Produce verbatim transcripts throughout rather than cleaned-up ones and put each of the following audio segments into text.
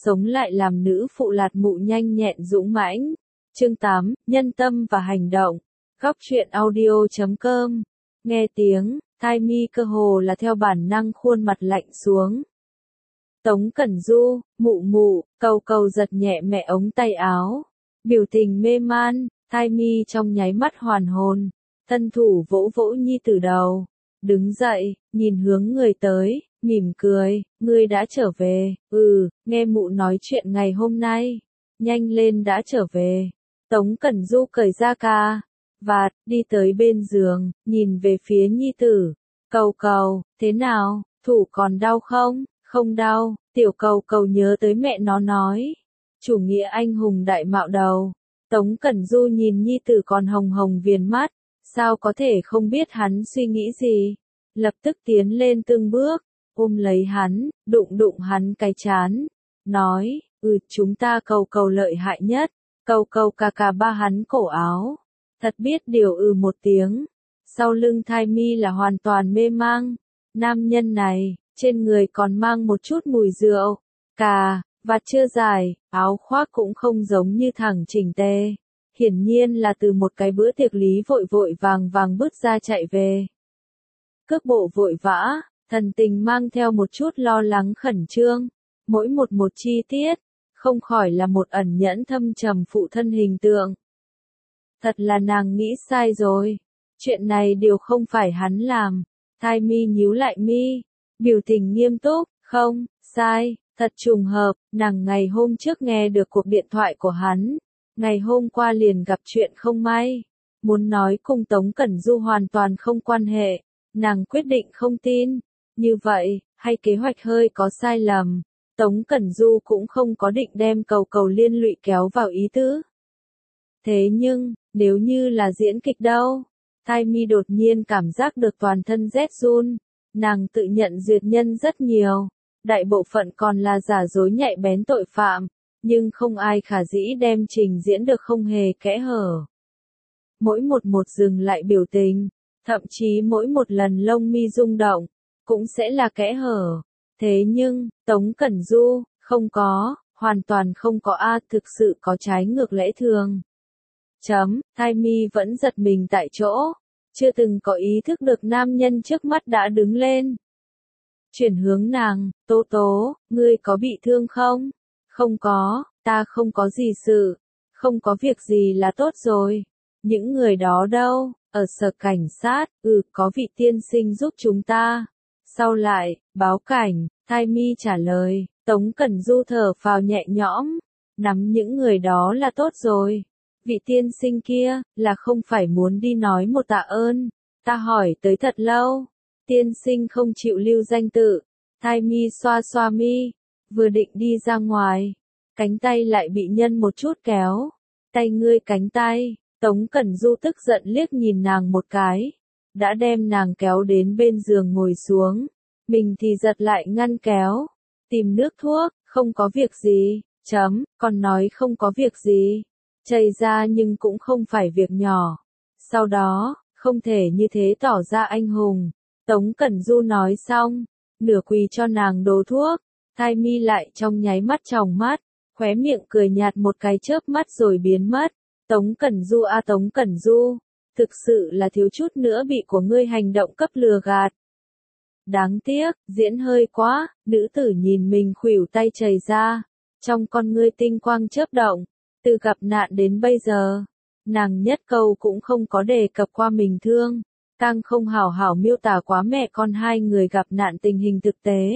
sống lại làm nữ phụ lạt mụ nhanh nhẹn dũng mãnh. Chương tám, nhân tâm và hành động. Góc truyện audio chấm com. Nghe tiếng, thai mi cơ hồ là theo bản năng khuôn mặt lạnh xuống. Tống Cẩn Du, mụ mụ, cầu cầu giật nhẹ mẹ ống tay áo. Biểu tình mê man, thai mi trong nháy mắt hoàn hồn. Thân thủ vỗ vỗ nhi tử đầu. Đứng dậy, nhìn hướng người tới, mỉm cười, ngươi đã trở về, ừ, nghe mụ nói chuyện ngày hôm nay. Nhanh lên đã trở về. Tống Cẩn Du cởi ra ca vạt, đi tới bên giường, nhìn về phía nhi tử. Cầu cầu, thế nào, thủ còn đau không? Không đau, tiểu cầu cầu nhớ tới mẹ nó nói. Chủ nghĩa anh hùng đại mạo đầu. Tống Cẩn Du nhìn nhi tử còn hồng hồng viền mắt, sao có thể không biết hắn suy nghĩ gì. Lập tức tiến lên từng bước, ôm lấy hắn, đụng đụng hắn cái chán. Nói, ừ chúng ta cầu cầu lợi hại nhất. Cầu cầu cà cà ba hắn cổ áo. Thật biết điều ừ một tiếng. Sau lưng thai mi là hoàn toàn mê mang. Nam nhân này, trên người còn mang một chút mùi rượu. Cà, vạt chưa dài, áo khoác cũng không giống như thẳng chỉnh tề. Hiển nhiên là từ một cái bữa tiệc lý vội vội vàng vàng bước ra chạy về. Cước bộ vội vã, thần tình mang theo một chút lo lắng khẩn trương. Mỗi một một chi tiết, không khỏi là một ẩn nhẫn thâm trầm phụ thân hình tượng. Thật là nàng nghĩ sai rồi. Chuyện này đều không phải hắn làm. Thai mi nhíu lại mi. Biểu tình nghiêm túc, không, sai, thật trùng hợp, nàng ngày hôm trước nghe được cuộc điện thoại của hắn. Ngày hôm qua liền gặp chuyện không may. Muốn nói cùng Tống Cẩn Du hoàn toàn không quan hệ. Nàng quyết định không tin. Như vậy, hay kế hoạch hơi có sai lầm. Tống Cẩn Du cũng không có định đem cầu cầu liên lụy kéo vào ý tứ. Thế nhưng, nếu như là diễn kịch đâu? Thai mi đột nhiên cảm giác được toàn thân rét run. Nàng tự nhận duyệt nhân rất nhiều. Đại bộ phận còn là giả dối nhạy bén tội phạm. Nhưng không ai khả dĩ đem trình diễn được không hề kẽ hở. Mỗi một một dừng lại biểu tình, thậm chí mỗi một lần lông mi rung động, cũng sẽ là kẽ hở. Thế nhưng, Tống Cẩn Du, không có, hoàn toàn không có a thực sự có trái ngược lẽ thường. Chấm, thai mi vẫn giật mình tại chỗ, chưa từng có ý thức được nam nhân trước mắt đã đứng lên. Chuyển hướng nàng, tố tố, ngươi có bị thương không? Không có, ta không có gì sự, không có việc gì là tốt rồi. Những người đó đâu, ở sở cảnh sát, ừ có vị tiên sinh giúp chúng ta. Sau lại, báo cảnh, thai mi trả lời, Tống Cẩn Du thở phào nhẹ nhõm, nắm những người đó là tốt rồi. Vị tiên sinh kia, là không phải muốn đi nói một tạ ơn, ta hỏi tới thật lâu. Tiên sinh không chịu lưu danh tự, thai mi xoa xoa mi, vừa định đi ra ngoài, cánh tay lại bị nhân một chút kéo. Tay ngươi cánh tay, Tống Cẩn Du tức giận liếc nhìn nàng một cái, đã đem nàng kéo đến bên giường ngồi xuống, mình thì giật lại ngăn kéo, tìm nước thuốc, không có việc gì, chấm, còn nói không có việc gì, chảy ra nhưng cũng không phải việc nhỏ. Sau đó, không thể như thế tỏ ra anh hùng. Tống Cẩn Du nói xong, nửa quỳ cho nàng đổ thuốc, thai mi lại trong nháy mắt tròng mắt, khóe miệng cười nhạt một cái chớp mắt rồi biến mất. Tống Cẩn Du a Tống Cẩn Du, thực sự là thiếu chút nữa bị của ngươi hành động cấp lừa gạt. Đáng tiếc, diễn hơi quá, nữ tử nhìn mình khuỷu tay chảy ra, trong con ngươi tinh quang chớp động, từ gặp nạn đến bây giờ, nàng nhất câu cũng không có đề cập qua mình thương, càng không hảo hảo miêu tả quá mẹ con hai người gặp nạn tình hình thực tế.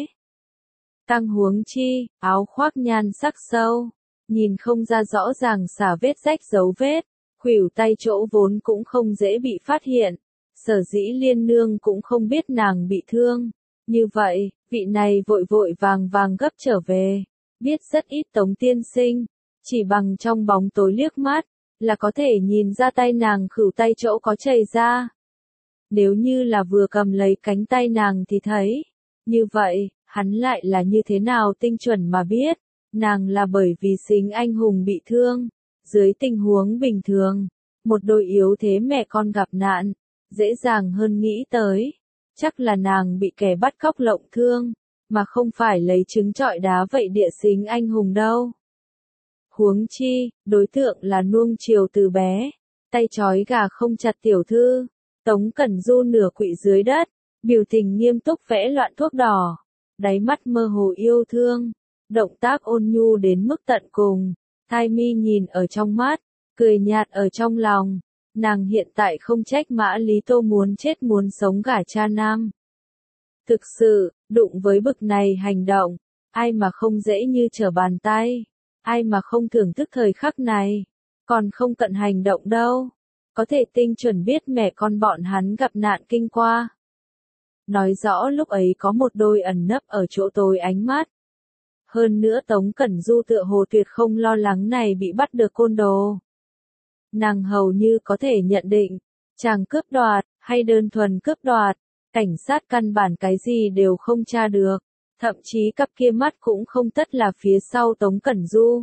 Tăng huống chi, áo khoác nhan sắc sâu, nhìn không ra rõ ràng xả vết rách dấu vết, khuỷu tay chỗ vốn cũng không dễ bị phát hiện, sở dĩ liên nương cũng không biết nàng bị thương. Như vậy, vị này vội vội vàng vàng gấp trở về, biết rất ít Tống tiên sinh, chỉ bằng trong bóng tối liếc mắt, là có thể nhìn ra tay nàng khửu tay chỗ có chảy ra. Nếu như là vừa cầm lấy cánh tay nàng thì thấy, như vậy, hắn lại là như thế nào tinh chuẩn mà biết, nàng là bởi vì sinh anh hùng bị thương. Dưới tình huống bình thường, một đôi yếu thế mẹ con gặp nạn, dễ dàng hơn nghĩ tới, chắc là nàng bị kẻ bắt cóc lộng thương, mà không phải lấy trứng trọi đá vậy địa xính anh hùng đâu. Huống chi, đối tượng là nuông chiều từ bé, tay trói gà không chặt tiểu thư. Tống Cẩn Du nửa quỵ dưới đất, biểu tình nghiêm túc vẽ loạn thuốc đỏ, đáy mắt mơ hồ yêu thương, động tác ôn nhu đến mức tận cùng. Thai Mi nhìn ở trong mắt, cười nhạt ở trong lòng, nàng hiện tại không trách Mã Lý Tô muốn chết muốn sống gả cha nam. Thực sự, đụng với bực này hành động, ai mà không dễ như trở bàn tay, ai mà không thưởng thức thời khắc này, còn không cận hành động đâu, có thể tinh chuẩn biết mẹ con bọn hắn gặp nạn kinh qua. Nói rõ lúc ấy có một đôi ẩn nấp ở chỗ tối ánh mắt. Hơn nữa Tống Cẩn Du tựa hồ tuyệt không lo lắng này bị bắt được côn đồ. Nàng hầu như có thể nhận định, chàng cướp đoạt, hay đơn thuần cướp đoạt, cảnh sát căn bản cái gì đều không tra được, thậm chí cặp kia mắt cũng không tất là phía sau Tống Cẩn Du.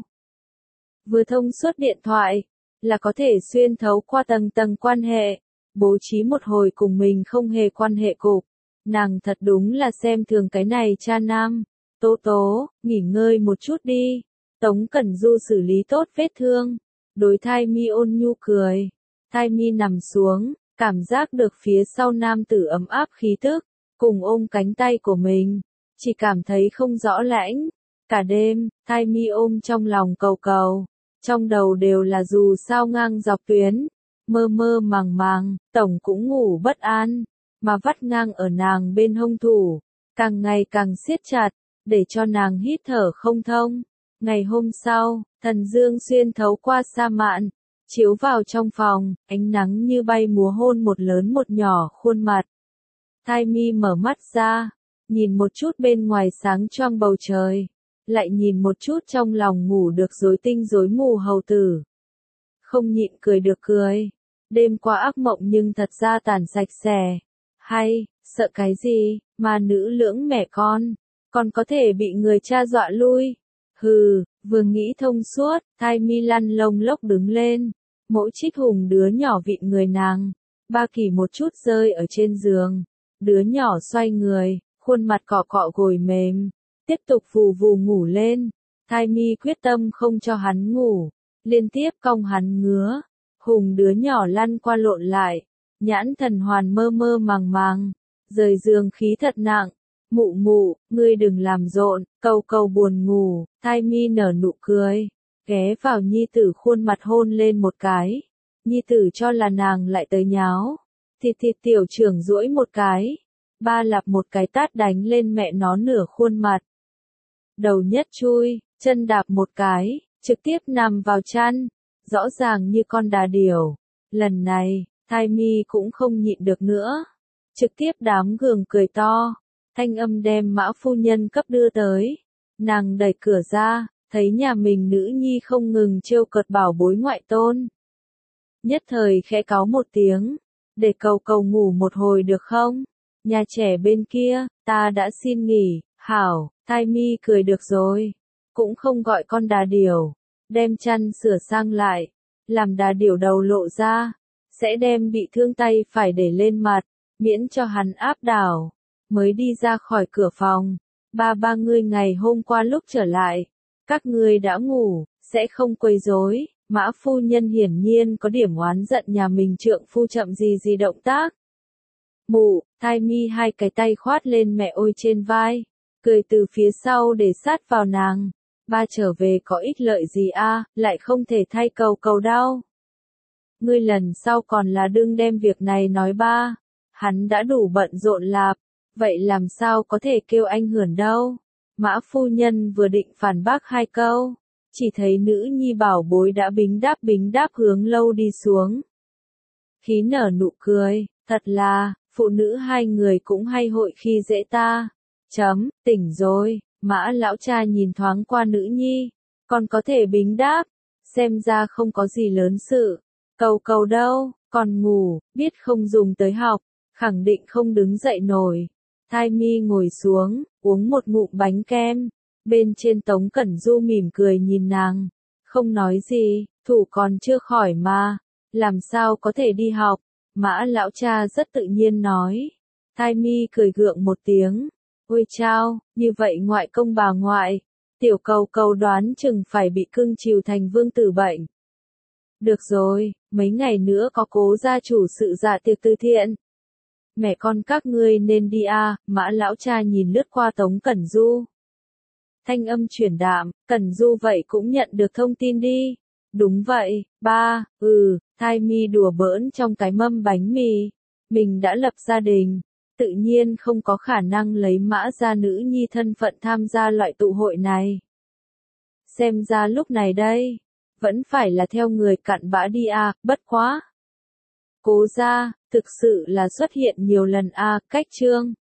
Vừa thông suốt điện thoại, là có thể xuyên thấu qua tầng tầng quan hệ, bố trí một hồi cùng mình không hề quan hệ cục. Nàng thật đúng là xem thường cái này cha nam. Tố tố, nghỉ ngơi một chút đi. Tống Cẩn Du xử lý tốt vết thương. Đối Thai Mi ôn nhu cười. Thai Mi nằm xuống, cảm giác được phía sau nam tử ấm áp khí tức, cùng ôm cánh tay của mình. Chỉ cảm thấy không rõ lãnh. Cả đêm, Thai Mi ôm trong lòng cầu cầu. Trong đầu đều là dù sao ngang dọc tuyến. Mơ mơ màng màng, tổng cũng ngủ bất an. Mà vắt ngang ở nàng bên hông thủ, càng ngày càng siết chặt, để cho nàng hít thở không thông. Ngày hôm sau, thần dương xuyên thấu qua sa mạn, chiếu vào trong phòng, ánh nắng như bay múa hôn một lớn một nhỏ khuôn mặt. Thai Mi mở mắt ra, nhìn một chút bên ngoài sáng choang bầu trời, lại nhìn một chút trong lòng ngủ được rối tinh rối mù hầu tử. Không nhịn cười được cười, đêm qua ác mộng nhưng thật ra tàn sạch sẽ. Hay, sợ cái gì, mà nữ lưỡng mẹ con, còn có thể bị người cha dọa lui. Hừ, vừa nghĩ thông suốt, Thai Mi lăn lông lốc đứng lên, mỗi trích hùng đứa nhỏ vịn người nàng, ba kỳ một chút rơi ở trên giường, đứa nhỏ xoay người, khuôn mặt cọ cọ gồi mềm, tiếp tục vù vù ngủ lên. Thai Mi quyết tâm không cho hắn ngủ, liên tiếp cong hắn ngứa, hùng đứa nhỏ lăn qua lộn lại. Nhãn thần hoàn mơ mơ màng màng, rời giường khí thật nặng. Mụ mụ, ngươi đừng làm rộn, cầu cầu buồn ngủ. Thai Mi nở nụ cười, ghé vào nhi tử khuôn mặt hôn lên một cái. Nhi tử cho là nàng lại tới nháo, thịt thịt tiểu trưởng duỗi một cái, ba lạp một cái tát đánh lên mẹ nó nửa khuôn mặt. Đầu nhất chui, chân đạp một cái, trực tiếp nằm vào chăn, rõ ràng như con đà điểu. Lần này, Thai Mi cũng không nhịn được nữa, trực tiếp đám gường cười to, thanh âm đem Mã phu nhân cấp đưa tới. Nàng đẩy cửa ra, thấy nhà mình nữ nhi không ngừng trêu cợt bảo bối ngoại tôn. Nhất thời khẽ cáu một tiếng, để cầu cầu ngủ một hồi được không? Nhà trẻ bên kia, ta đã xin nghỉ. Hảo. Thai Mi cười được rồi, cũng không gọi con đà điểu, đem chăn sửa sang lại, làm đà điểu đầu lộ ra. Sẽ đem bị thương tay phải để lên mặt, miễn cho hắn áp đảo, mới đi ra khỏi cửa phòng. Ba ba ngươi ngày hôm qua lúc trở lại, các ngươi đã ngủ, sẽ không quấy rối. Mã phu nhân hiển nhiên có điểm oán giận nhà mình trượng phu chậm gì gì động tác. Mụ, Thai Mi hai cái tay khoát lên mẹ ôi trên vai, cười từ phía sau để sát vào nàng. Ba trở về có ích lợi gì a, lại không thể thay cầu cầu đau. Ngươi lần sau còn là đừng đem việc này nói ba, hắn đã đủ bận rộn lạp, vậy làm sao có thể kêu anh hưởng đâu. Mã phu nhân vừa định phản bác hai câu, chỉ thấy nữ nhi bảo bối đã bính đáp bính đáp hướng lâu đi xuống. Khí nở nụ cười, thật là, phụ nữ hai người cũng hay hội khi dễ ta. Chấm, tỉnh rồi, Mã lão cha nhìn thoáng qua nữ nhi, còn có thể bính đáp, xem ra không có gì lớn sự. Cầu cầu đâu, còn ngủ, biết không dùng tới học, khẳng định không đứng dậy nổi. Thai Mi ngồi xuống, uống một ngụm bánh kem, bên trên Tống Cẩn Du mỉm cười nhìn nàng, không nói gì, thủ còn chưa khỏi mà, làm sao có thể đi học. Mã lão cha rất tự nhiên nói. Thai Mi cười gượng một tiếng, Ôi chao, như vậy ngoại công bà ngoại, tiểu cầu cầu đoán chừng phải bị cưng chiều thành vương tử bệnh. Được rồi, mấy ngày nữa có cố gia chủ sự dạ tiệc từ thiện. Mẹ con các ngươi nên đi à, Mã lão cha nhìn lướt qua Tống Cẩn Du. Thanh âm chuyển đạm, Cẩn Du vậy cũng nhận được thông tin đi. Đúng vậy, ba, ừ, thai mi đùa bỡn trong cái mâm bánh mì. Mình đã lập gia đình, tự nhiên không có khả năng lấy Mã gia nữ nhi thân phận tham gia loại tụ hội này. Xem ra lúc này đây, vẫn phải là theo người cặn bã đi à, bất quá. Cố gia, thực sự là xuất hiện nhiều lần à, cách chương.